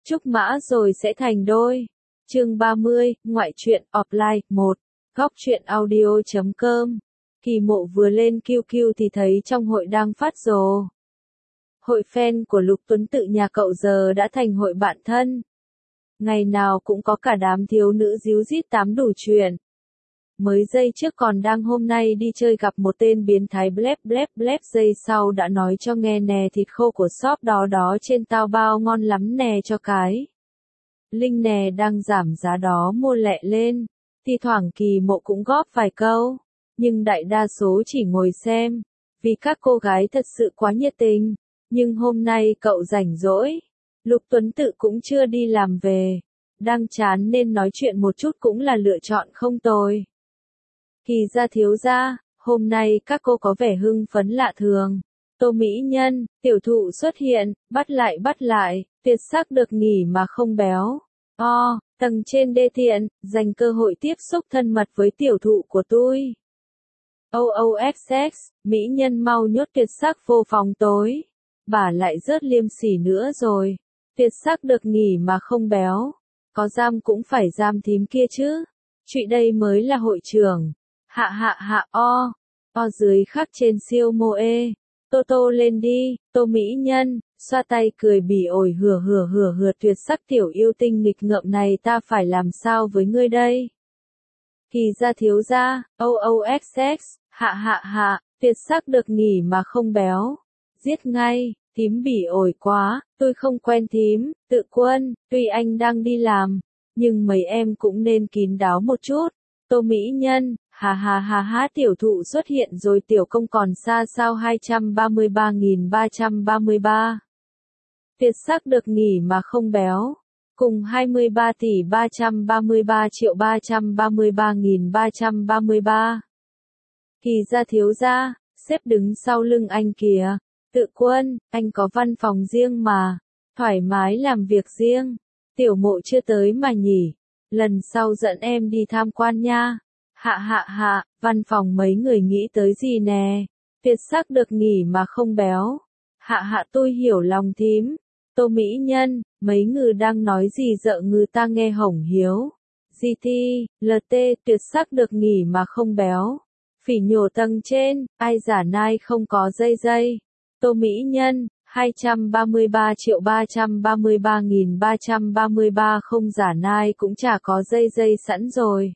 Trúc mã rồi sẽ thành đôi. Chương 30, ngoại truyện offline 1. Góc truyện audio.com. Kỳ Mộ vừa lên QQ thì thấy trong hội đang phát rồ. Hội fan của Lục Tuấn Tự nhà cậu giờ đã thành hội bạn thân. Ngày nào cũng có cả đám thiếu nữ díu dít tám đủ chuyện. Mới giây trước còn đang hôm nay đi chơi gặp một tên biến thái blép blép blép, giây sau đã nói cho nghe nè thịt khô của shop đó đó trên tao bao ngon lắm nè cho cái. Linh nè đang giảm giá đó mua lẹ lên. Thi thoảng Kỳ Mộ cũng góp vài câu, nhưng đại đa số chỉ ngồi xem, vì các cô gái thật sự quá nhiệt tình. Nhưng hôm nay cậu rảnh rỗi, Lục Tuấn Tự cũng chưa đi làm về, đang chán nên nói chuyện một chút cũng là lựa chọn không tồi. Kỳ gia thiếu gia, hôm nay các cô có vẻ hưng phấn lạ thường. Tô Mỹ Nhân, tiểu thụ xuất hiện, bắt lại, tuyệt sắc được nghỉ mà không béo. Tầng trên đê thiện, dành cơ hội tiếp xúc thân mật với tiểu thụ của tôi. OOXX, Mỹ Nhân mau nhốt tuyệt sắc vô phòng tối. Bà lại rớt liêm sỉ nữa rồi. Tuyệt sắc được nghỉ mà không béo. Có giam cũng phải giam thím kia chứ. Chị đây mới là hội trưởng. O dưới khắc trên siêu mô ê. Tô lên đi, Tô Mỹ Nhân, xoa tay cười bỉ ổi hửa tuyệt sắc tiểu yêu tinh nghịch ngợm này ta phải làm sao với ngươi đây? Kỳ gia thiếu gia, OOXX, tuyệt sắc được nghỉ mà không béo. Giết ngay, thím bỉ ổi quá, tôi không quen thím, Tự Quân, tuy anh đang đi làm, nhưng mấy em cũng nên kín đáo một chút. Tô Mỹ Nhân, tiểu thụ xuất hiện rồi tiểu công còn xa sao 233.333. Tuyệt sắc được nghỉ mà không béo. Cùng 23.333.333.333. Kỳ gia thiếu gia, xếp đứng sau lưng anh kìa. Tự Quân, anh có văn phòng riêng mà. Thoải mái làm việc riêng. Tiểu Mộ chưa tới mà nhỉ. Lần sau dẫn em đi tham quan nha. Văn phòng mấy người nghĩ tới gì nè? Tuyệt sắc được nghỉ mà không béo. Tôi hiểu lòng thím. Tô Mỹ Nhân, mấy ngừ đang nói gì dợ ngừ ta nghe hổng hiếu. GT, LT, tuyệt sắc được nghỉ mà không béo. Phỉ nhổ tầng trên, ai giả nai không có dây. Tô Mỹ Nhân, 233.333.333 không giả nai cũng chả có dây sẵn rồi.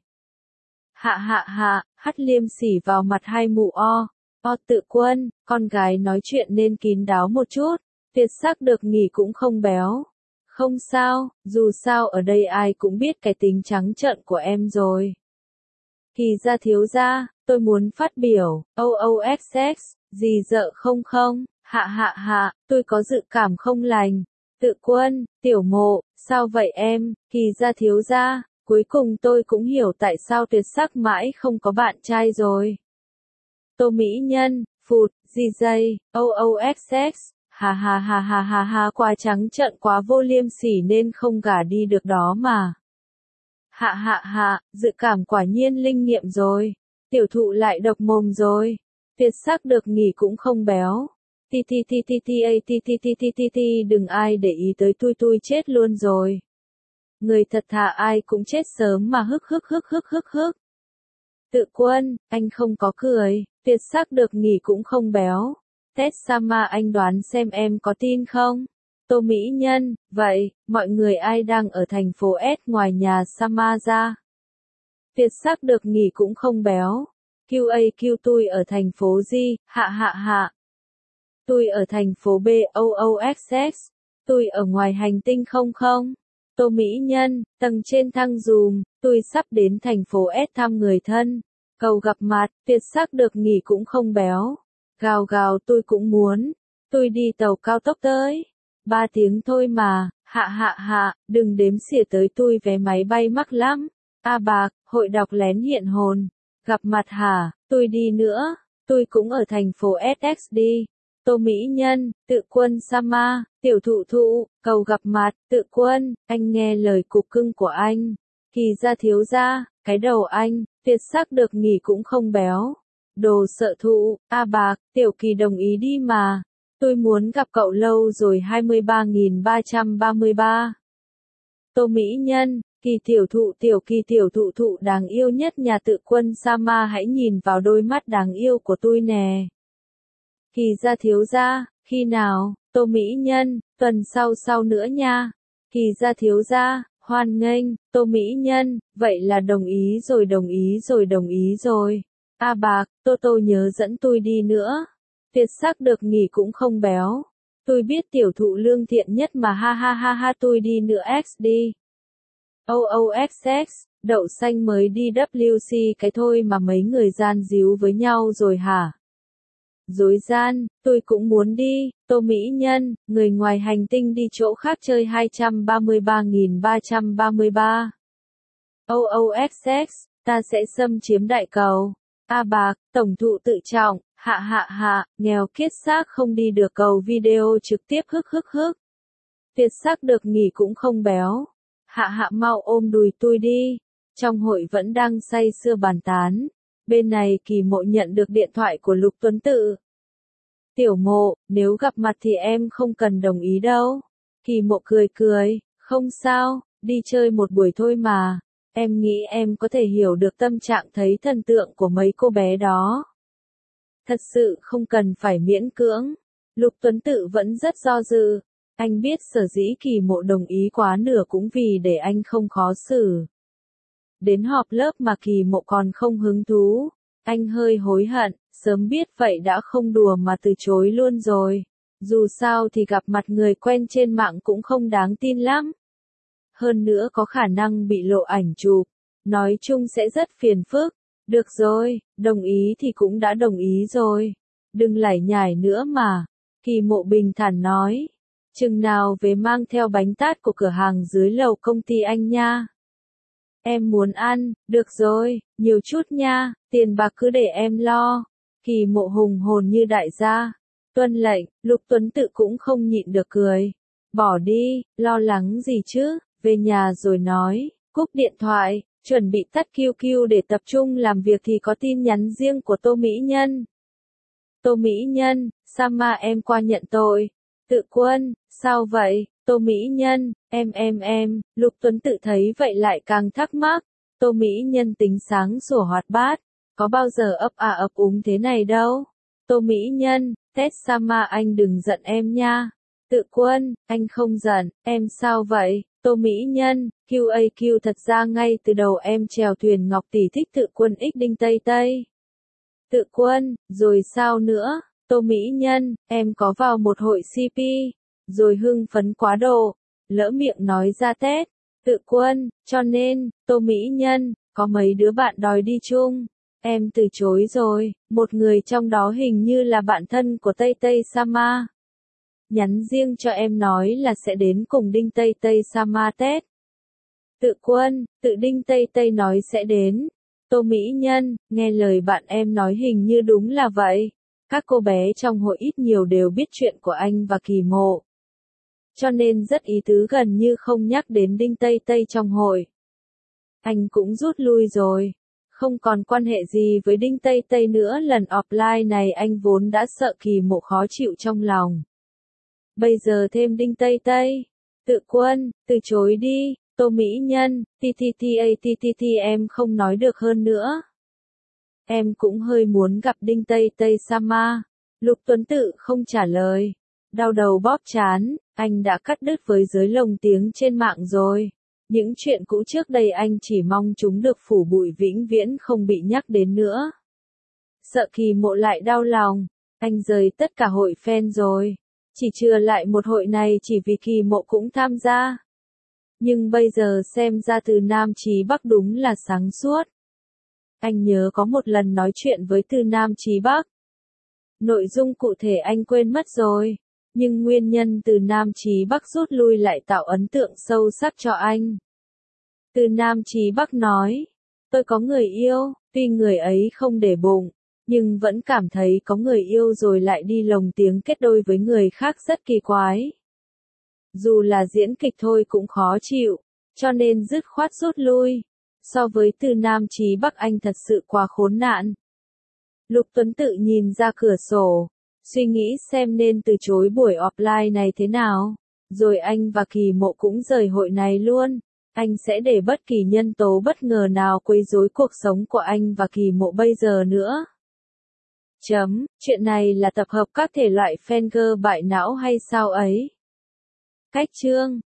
Hắt liêm sỉ vào mặt hai mụ Tự Quân, con gái nói chuyện nên kín đáo một chút, tuyệt sắc được nghỉ cũng không béo. Không sao, dù sao ở đây ai cũng biết cái tính trắng trợn của em rồi. Kỳ gia thiếu gia, tôi muốn phát biểu, OOXX, gì dợ không? Tôi có dự cảm không lành. Tự Quân, Tiểu Mộ, sao vậy em? Kỳ gia thiếu gia, cuối cùng tôi cũng hiểu tại sao tuyệt sắc mãi không có bạn trai rồi. Tô Mỹ Nhân, phụt, DJ, OOXX, quá trắng trợn quá vô liêm sỉ nên không gả đi được đó mà. Dự cảm quả nhiên linh nghiệm rồi. Tiểu thụ lại độc mồm rồi. Tuyệt sắc được nghỉ cũng không béo. Đừng ai để ý tới tôi chết luôn rồi. Người thật thà ai cũng chết sớm mà hức. Tự Quân, anh không có cười, tuyệt sắc được nghỉ cũng không béo. Tết Sama anh đoán xem em có tin không? Tô Mỹ Nhân, vậy, mọi người ai đang ở thành phố S ngoài nhà Sama ra? Tuyệt sắc được nghỉ cũng không béo. QAQ tôi ở thành phố G, Tôi ở thành phố B, OOXX. Tôi ở ngoài hành tinh không. Tô Mỹ Nhân, tầng trên thăng dùm, tôi sắp đến thành phố S thăm người thân. Cầu gặp mặt, tuyệt sắc được nghỉ cũng không béo. Gào tôi cũng muốn. Tôi đi tàu cao tốc tới. 3 tiếng thôi mà, đừng đếm xỉa tới tôi vé máy bay mắc lắm. Bạc, hội đọc lén hiện hồn. Gặp mặt hả, tôi đi nữa. Tôi cũng ở thành phố SXD. Tô Mỹ Nhân, Tự Quân Sama, tiểu thụ, cầu gặp mặt, Tự Quân, anh nghe lời cục cưng của anh. Kỳ gia thiếu gia, cái đầu anh, tuyệt sắc được nghỉ cũng không béo. Đồ sợ thụ, Bạc, tiểu Kỳ đồng ý đi mà. Tôi muốn gặp cậu lâu rồi 23.333. Tô Mỹ Nhân, Kỳ tiểu thụ đáng yêu nhất nhà Tự Quân Sama, hãy nhìn vào đôi mắt đáng yêu của tôi nè. Kỳ gia thiếu gia, khi nào? Tô Mỹ Nhân, tuần sau nữa nha. Kỳ gia thiếu gia, hoan nghênh. Tô Mỹ Nhân, vậy là đồng ý rồi. A Bạc, Tô nhớ dẫn tôi đi nữa. Tuyệt sắc được nghỉ cũng không béo. Tôi biết tiểu thụ lương thiện nhất mà, ha ha ha ha, tôi đi nữa XD. OOXX, đậu xanh mới đi WC cái thôi mà mấy người gian díu với nhau rồi hả? Dối gian, tôi cũng muốn đi. Tô Mỹ Nhân, người ngoài hành tinh đi chỗ khác chơi 233.333. OOXX, ta sẽ xâm chiếm đại cầu. A Bạc, tổng thụ tự trọng, hạ, nghèo kiết xác không đi được cầu video trực tiếp, hức. Tuyệt sắc được nghỉ cũng không béo. Hạ mau ôm đùi tôi đi. Trong hội vẫn đang say sưa bàn tán. Bên này Kỳ Mộ nhận được điện thoại của Lục Tuấn Tự. Tiểu Mộ, nếu gặp mặt thì em không cần đồng ý đâu. Kỳ Mộ cười, không sao, đi chơi một buổi thôi mà. Em nghĩ em có thể hiểu được tâm trạng thấy thần tượng của mấy cô bé đó. Thật sự không cần phải miễn cưỡng. Lục Tuấn Tự vẫn rất do dự. Anh biết sở dĩ Kỳ Mộ đồng ý quá nửa cũng vì để anh không khó xử. Đến họp lớp mà Kỳ Mộ còn không hứng thú. Anh hơi hối hận, sớm biết vậy đã không đùa mà từ chối luôn rồi. Dù sao thì gặp mặt người quen trên mạng cũng không đáng tin lắm. Hơn nữa có khả năng bị lộ ảnh chụp. Nói chung sẽ rất phiền phức. Được rồi, đồng ý thì cũng đã đồng ý rồi. Đừng lải nhải nữa mà. Kỳ Mộ bình thản nói. Chừng nào về mang theo bánh tát của cửa hàng dưới lầu công ty anh nha. Em muốn ăn, được rồi, nhiều chút nha, tiền bạc cứ để em lo. Kỳ Mộ hùng hồn như đại gia. Tuân lệnh, Lục Tuấn Tự cũng không nhịn được cười. Bỏ đi, lo lắng gì chứ, về nhà rồi nói. Cúp điện thoại, chuẩn bị tắt QQ để tập trung làm việc thì có tin nhắn riêng của Tô Mỹ Nhân. Tô Mỹ Nhân, Sama em qua nhận tội. Tự Quân, sao vậy? Tô Mỹ Nhân, em. Lục Tuấn Tự thấy vậy lại càng thắc mắc. Tô Mỹ Nhân tính sáng sủa hoạt bát, có bao giờ ấp úng thế này đâu. Tô Mỹ Nhân, Tết Sama anh đừng giận em nha. Tự Quân, anh không giận, em sao vậy? Tô Mỹ Nhân, QAQ thật ra ngay từ đầu em chèo thuyền Ngọc Tỷ thích Tự Quân x Đinh Tây Tây. Tự Quân, rồi sao nữa? Tô Mỹ Nhân, em có vào một hội CP, rồi hưng phấn quá độ, lỡ miệng nói ra Tết. Tự Quân, cho nên, Tô Mỹ Nhân, có mấy đứa bạn đòi đi chung. Em từ chối rồi, một người trong đó hình như là bạn thân của Tây Tây Sama. Nhắn riêng cho em nói là sẽ đến cùng Đinh Tây Tây Sama Tết. Tự Quân, tự Đinh Tây Tây nói sẽ đến. Tô Mỹ Nhân, nghe lời bạn em nói hình như đúng là vậy. Các cô bé trong hội ít nhiều đều biết chuyện của anh và Kỳ Mộ. Cho nên rất ý tứ gần như không nhắc đến Đinh Tây Tây trong hội. Anh cũng rút lui rồi. Không còn quan hệ gì với Đinh Tây Tây nữa, lần offline này anh vốn đã sợ Kỳ Mộ khó chịu trong lòng. Bây giờ thêm Đinh Tây Tây. Tự Quân, từ chối đi. Tô Mỹ Nhân, TTT em không nói được hơn nữa. Em cũng hơi muốn gặp Đinh Tây Tây Sama. Lục Tuấn Tự không trả lời. Đau đầu bóp chán, anh đã cắt đứt với giới lồng tiếng trên mạng rồi. Những chuyện cũ trước đây anh chỉ mong chúng được phủ bụi vĩnh viễn không bị nhắc đến nữa. Sợ Kỳ Mộ lại đau lòng, anh rời tất cả hội fan rồi. Chỉ chừa lại một hội này chỉ vì Kỳ Mộ cũng tham gia. Nhưng bây giờ xem ra Từ Nam Chí Bắc đúng là sáng suốt. Anh nhớ có một lần nói chuyện với Từ Nam Chí Bắc. Nội dung cụ thể anh quên mất rồi. Nhưng nguyên nhân Từ Nam Chí Bắc rút lui lại tạo ấn tượng sâu sắc cho anh. Từ Nam Chí Bắc nói, tôi có người yêu, tuy người ấy không để bụng, nhưng vẫn cảm thấy có người yêu rồi lại đi lồng tiếng kết đôi với người khác rất kỳ quái. Dù là diễn kịch thôi cũng khó chịu, cho nên dứt khoát rút lui. So với Từ Nam Chí Bắc anh thật sự quá khốn nạn. Lục Tuấn Tự nhìn ra cửa sổ, suy nghĩ xem nên từ chối buổi offline này thế nào. Rồi anh và Kỳ Mộ cũng rời hội này luôn. Anh sẽ để bất kỳ nhân tố bất ngờ nào quấy rối cuộc sống của anh và Kỳ Mộ bây giờ nữa. Chuyện này là tập hợp các thể loại fan girl bại não hay sao ấy? Cách chương